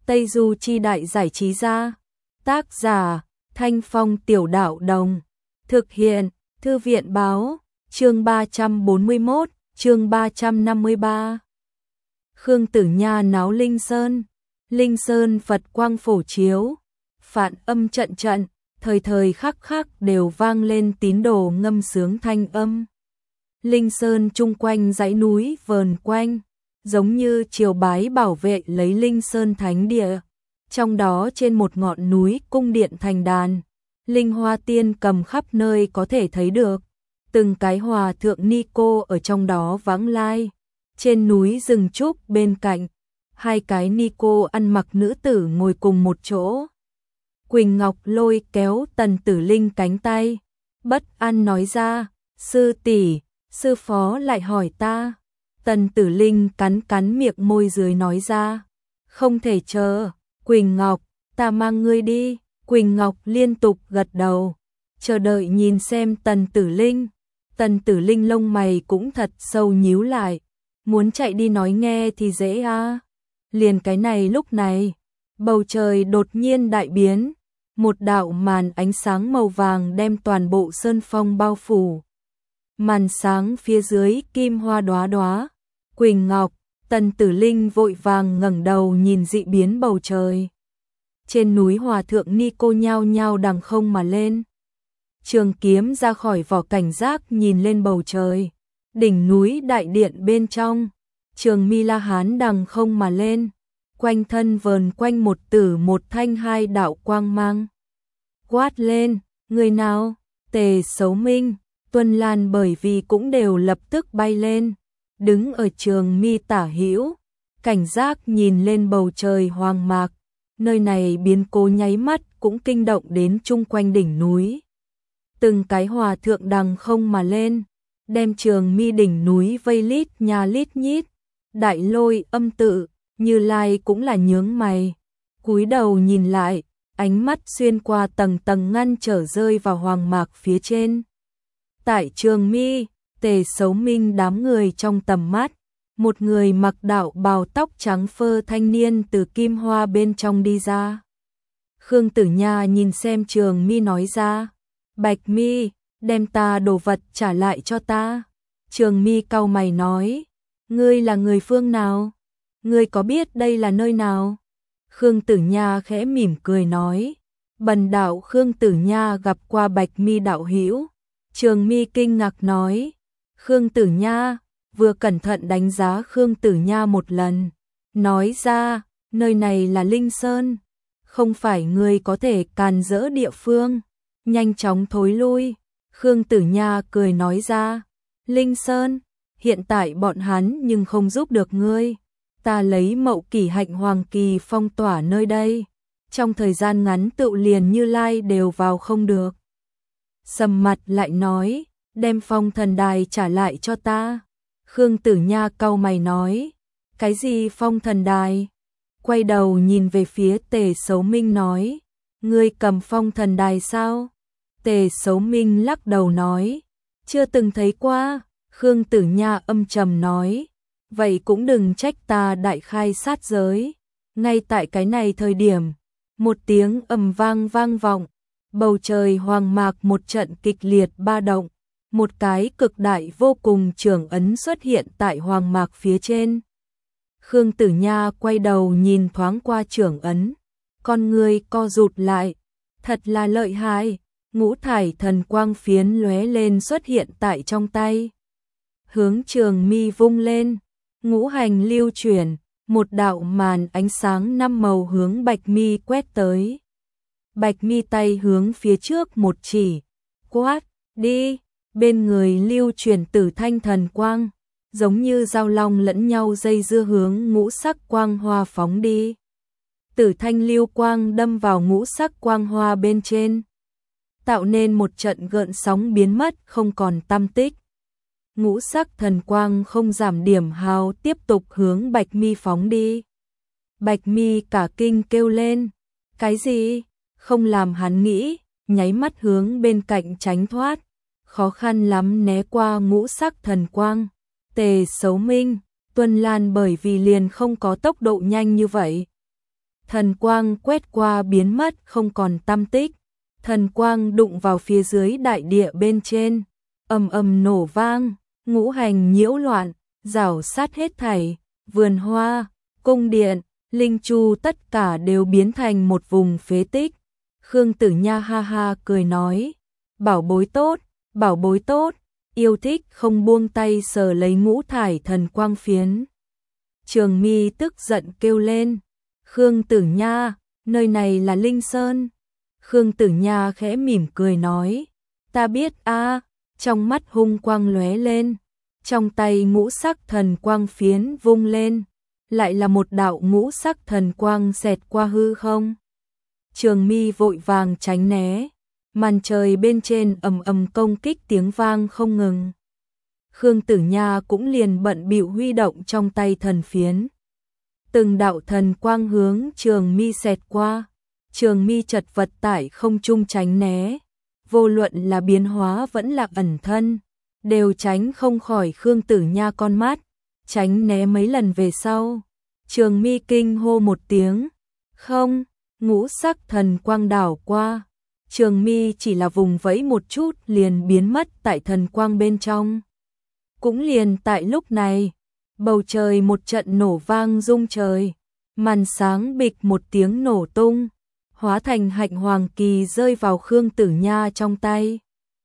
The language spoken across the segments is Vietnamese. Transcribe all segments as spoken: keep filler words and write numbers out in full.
Tây Du Chi Đại Giải Trí Gia. Tác giả Thanh Phong Tiểu Đạo Đồng. Thực hiện Thư viện Báo. Chương ba trăm bốn mươi mốt, chương ba trăm năm mươi ba. Khương Tử Nha náo Linh Sơn. Linh Sơn Phật quang phổ chiếu, phạn âm trận trận, thời thời khắc khắc đều vang lên tín đồ ngâm sướng thanh âm. Linh Sơn chung quanh dãy núi vờn quanh, giống như triều bái bảo vệ lấy Linh Sơn thánh địa. Trong đó trên một ngọn núi cung điện thành đàn, linh hoa tiên cầm khắp nơi có thể thấy được. Từng cái hòa thượng ni cô ở trong đó vãng lai. Trên núi rừng trúc bên cạnh, hai cái ni cô ăn mặc nữ tử ngồi cùng một chỗ. Quỳnh Ngọc lôi kéo Tần Tử Linh cánh tay, bất an nói ra, sư tỷ, sư phó lại hỏi ta. Tần Tử Linh cắn cắn miệng môi dưới nói ra, không thể chờ, Quỳnh Ngọc, ta mang ngươi đi. Quỳnh Ngọc liên tục gật đầu, chờ đợi nhìn xem Tần Tử Linh. Tần Tử Linh lông mày cũng thật sâu nhíu lại, muốn chạy đi nói nghe thì dễ à. Liền cái này lúc này, bầu trời đột nhiên đại biến, một đạo màn ánh sáng màu vàng đem toàn bộ sơn phong bao phủ. Màn sáng phía dưới kim hoa đóa đóa. Quỳnh Ngọc, Tần Tử Linh vội vàng ngẩng đầu nhìn dị biến bầu trời. Trên núi hòa thượng ni cô nhao nhao đằng không mà lên. Trường kiếm ra khỏi vỏ cảnh giác nhìn lên bầu trời. Đỉnh núi đại điện bên trong, Trường Mi La Hán đằng không mà lên. Quanh thân vờn quanh một tử một thanh hai đạo quang mang. Quát lên, người nào? Tề Sấu Minh, Tuân Lan bởi vì cũng đều lập tức bay lên, đứng ở Trường Mi tả hữu, cảnh giác nhìn lên bầu trời hoang mạc. Nơi này biến cố nháy mắt cũng kinh động đến chung quanh đỉnh núi. Từng cái hòa thượng đằng không mà lên, đem Trường Mi đỉnh núi vây lít nhà lít nhít. Đại Lôi Âm Tự, Như Lai cũng là nhướng mày, cúi đầu nhìn lại, ánh mắt xuyên qua tầng tầng ngăn trở rơi vào hoàng mạc phía trên. Tại Trường Mi, Tề Sấu Minh đám người trong tầm mắt, một người mặc đạo bào tóc trắng phơ thanh niên từ kim hoa bên trong đi ra. Khương Tử Nha nhìn xem Trường Mi nói ra, Bạch Mi, đem ta đồ vật trả lại cho ta. Trường Mi cau mày nói, ngươi là người phương nào? Ngươi có biết đây là nơi nào? Khương Tử Nha khẽ mỉm cười nói, bần đạo Khương Tử Nha gặp qua Bạch Mi đạo hữu. Trường Mi kinh ngạc nói, Khương Tử Nha, vừa cẩn thận đánh giá Khương Tử Nha một lần, nói ra, nơi này là Linh Sơn, không phải ngươi có thể càn rỡ địa phương, nhanh chóng thối lui. Khương Tử Nha cười nói ra, Linh Sơn, hiện tại bọn hắn nhưng không giúp được ngươi, ta lấy Mậu Kỷ Hạnh Hoàng Kỳ phong tỏa nơi đây, trong thời gian ngắn tự liền Như Lai đều vào không được. Sầm mặt lại nói, đem Phong Thần Đài trả lại cho ta. Khương Tử Nha cau mày nói, cái gì Phong Thần Đài? Quay đầu nhìn về phía Tề Sấu Minh nói, ngươi cầm Phong Thần Đài sao? Tề Sấu Minh lắc đầu nói, chưa từng thấy qua. Khương Tử Nha âm trầm nói, vậy cũng đừng trách ta đại khai sát giới. Ngay tại cái này thời điểm, một tiếng ầm vang vang vọng, bầu trời hoang mạc một trận kịch liệt ba động, một cái cực đại vô cùng trưởng ấn xuất hiện tại hoang mạc phía trên. Khương Tử Nha quay đầu nhìn thoáng qua trưởng ấn, con người co rụt lại, thật là lợi hại. Ngũ thải thần quang phiến lóe lên xuất hiện tại trong tay. Hướng Trường Mi vung lên, ngũ hành lưu chuyển, một đạo màn ánh sáng năm màu hướng Bạch Mi quét tới. Bạch Mi tay hướng phía trước một chỉ, quát, đi, bên người lưu chuyển tử thanh thần quang, giống như dao long lẫn nhau dây dưa hướng ngũ sắc quang hoa phóng đi. Tử thanh lưu quang đâm vào ngũ sắc quang hoa bên trên, tạo nên một trận gợn sóng biến mất không còn tăm tích. Ngũ sắc thần quang không giảm điểm hào tiếp tục hướng Bạch Mi phóng đi. Bạch Mi cả kinh kêu lên, cái gì? Không làm hắn nghĩ, nháy mắt hướng bên cạnh tránh thoát, khó khăn lắm né qua ngũ sắc thần quang. Tề Sấu Minh, Tuân Lan bởi vì liền không có tốc độ nhanh như vậy, thần quang quét qua biến mất không còn tăm tích. Thần quang đụng vào phía dưới đại địa bên trên, ầm ầm nổ vang, ngũ hành nhiễu loạn, rảo sát hết thảy, vườn hoa, cung điện, linh chu tất cả đều biến thành một vùng phế tích. Khương Tử Nha ha ha cười nói, bảo bối tốt, bảo bối tốt, yêu thích không buông tay sờ lấy ngũ thải thần quang phiến. Trường Mi tức giận kêu lên, Khương Tử Nha, nơi này là Linh Sơn. Khương Tử Nha khẽ mỉm cười nói, ta biết a. Trong mắt hung quang lóe lên, trong tay ngũ sắc thần quang phiến vung lên, lại là một đạo ngũ sắc thần quang xẹt qua hư không. Trường Mi vội vàng tránh né, màn trời bên trên ầm ầm công kích tiếng vang không ngừng. Khương Tử Nha cũng liền bận bịu huy động trong tay thần phiến. Từng đạo thần quang hướng Trường Mi xẹt qua, Trường Mi chật vật tại không trung tránh né, vô luận là biến hóa vẫn là ẩn thân, đều tránh không khỏi Khương Tử Nha con mắt, tránh né mấy lần về sau. Trường Mi kinh hô một tiếng, không, ngũ sắc thần quang đảo qua. Trường Mi chỉ là vùng vẫy một chút liền biến mất tại thần quang bên trong. Cũng liền tại lúc này, bầu trời một trận nổ vang rung trời, màn sáng bịch một tiếng nổ tung, hóa thành hạnh hoàng kỳ rơi vào Khương Tử Nha trong tay.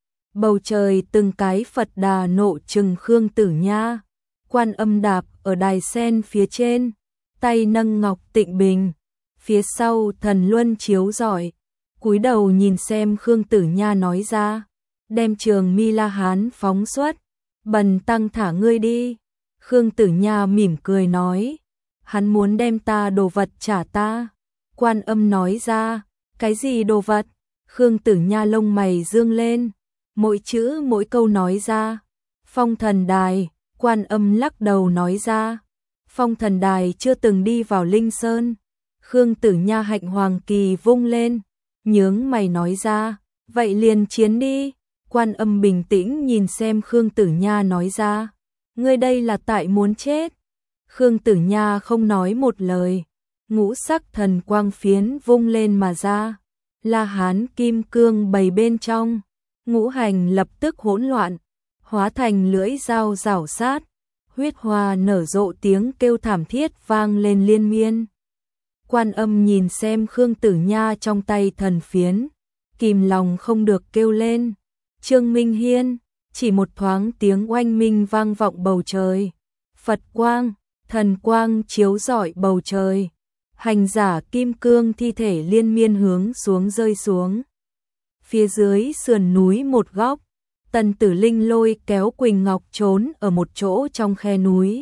Bầu trời từng cái Phật Đà nộ trừng Khương Tử Nha, Quan Âm đạp ở đài sen phía trên, tay nâng ngọc tịnh bình, phía sau thần luân chiếu rọi, cúi đầu nhìn xem Khương Tử Nha nói ra, đem Trường Mi La Hán phóng xuất, bần tăng thả ngươi đi. Khương Tử Nha mỉm cười nói, hắn muốn đem ta đồ vật trả ta. Quan Âm nói ra, cái gì đồ vật? Khương Tử Nha lông mày dương lên, mỗi chữ mỗi câu nói ra, Phong Thần Đài. Quan Âm lắc đầu nói ra, Phong Thần Đài chưa từng đi vào Linh Sơn. Khương Tử Nha hạnh hoàng kỳ vung lên, nhướng mày nói ra, vậy liền chiến đi. Quan Âm bình tĩnh nhìn xem Khương Tử Nha nói ra, ngươi đây là tại muốn chết. Khương Tử Nha không nói một lời, ngũ sắc thần quang phiến vung lên mà ra, La Hán kim cương bày bên trong, ngũ hành lập tức hỗn loạn, hóa thành lưỡi dao rảo sát, huyết hoa nở rộ, tiếng kêu thảm thiết vang lên liên miên. Quan Âm nhìn xem Khương Tử Nha trong tay thần phiến, kìm lòng không được kêu lên, Trương Minh Hiên. Chỉ một thoáng tiếng oanh minh vang vọng bầu trời, Phật quang, thần quang chiếu rọi bầu trời, hành giả kim cương thi thể liên miên hướng xuống rơi xuống. Phía dưới sườn núi một góc, Tần Tử Linh lôi kéo Quỳnh Ngọc trốn ở một chỗ trong khe núi.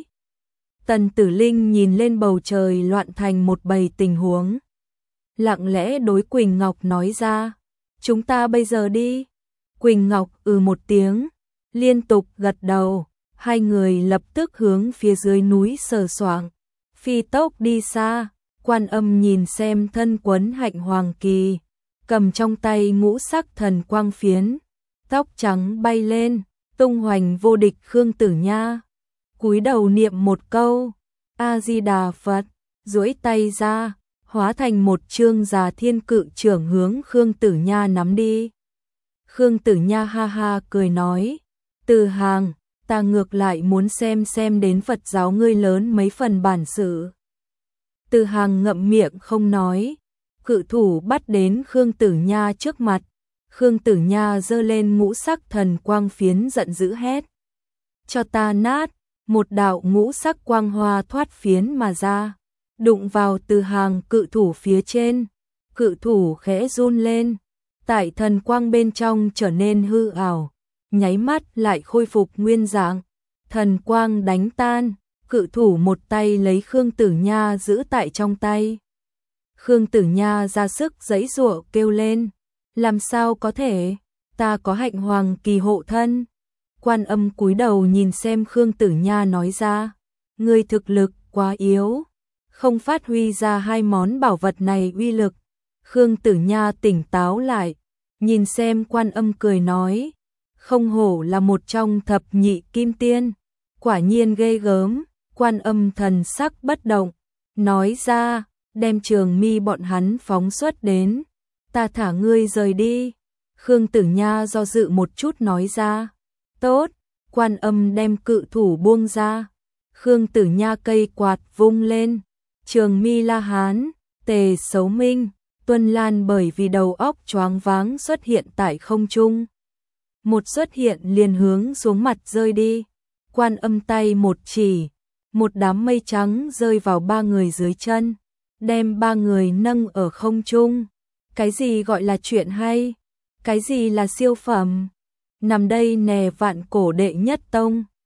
Tần Tử Linh nhìn lên bầu trời loạn thành một bầy tình huống, lặng lẽ đối Quỳnh Ngọc nói ra, chúng ta bây giờ đi. Quỳnh Ngọc ừ một tiếng, liên tục gật đầu, hai người lập tức hướng phía dưới núi sờ soạng, phi tốc đi xa. Quan Âm nhìn xem thân quấn hạnh hoàng kỳ, cầm trong tay ngũ sắc thần quang phiến, tóc trắng bay lên, tung hoành vô địch Khương Tử Nha, cúi đầu niệm một câu, A Di Đà Phật, duỗi tay ra, hóa thành một chương già thiên cự trưởng hướng Khương Tử Nha nắm đi. Khương Tử Nha ha ha cười nói, Từ Hàng, ta ngược lại muốn xem xem đến Phật giáo ngươi lớn mấy phần bản sự. Từ Hàng ngậm miệng không nói, cự thủ bắt đến Khương Tử Nha trước mặt. Khương Tử Nha giơ lên ngũ sắc thần quang phiến giận dữ hét, cho ta nát. Một đạo ngũ sắc quang hoa thoát phiến mà ra, đụng vào Từ Hàng cự thủ phía trên, cự thủ khẽ run lên, tại thần quang bên trong trở nên hư ảo, nháy mắt lại khôi phục nguyên dạng. Thần quang đánh tan, cự thủ một tay lấy Khương Tử Nha giữ tại trong tay. Khương Tử Nha ra sức giãy giụa kêu lên, làm sao có thể, ta có hạnh hoàng kỳ hộ thân. Quan Âm cúi đầu nhìn xem Khương Tử Nha nói ra, ngươi thực lực quá yếu, không phát huy ra hai món bảo vật này uy lực. Khương Tử Nha tỉnh táo lại, nhìn xem Quan Âm cười nói, không hổ là một trong thập nhị kim tiên, quả nhiên ghê gớm. Quan Âm thần sắc bất động, nói ra, đem Trường Mi bọn hắn phóng xuất đến. Ta thả ngươi rời đi. Khương Tử Nha do dự một chút nói ra. Tốt, Quan Âm đem cự thủ buông ra. Khương Tử Nha cây quạt vung lên. Trường Mi La Hán, Tề Sấu Minh, Tuân Lan bởi vì đầu óc choáng váng xuất hiện tại không trung. Một xuất hiện liền hướng xuống mặt rơi đi. Quan Âm tay một chỉ, một đám mây trắng rơi vào ba người dưới chân, đem ba người nâng ở không trung. Cái gì gọi là chuyện hay? Cái gì là siêu phẩm? Nằm đây nè vạn cổ đệ nhất tông.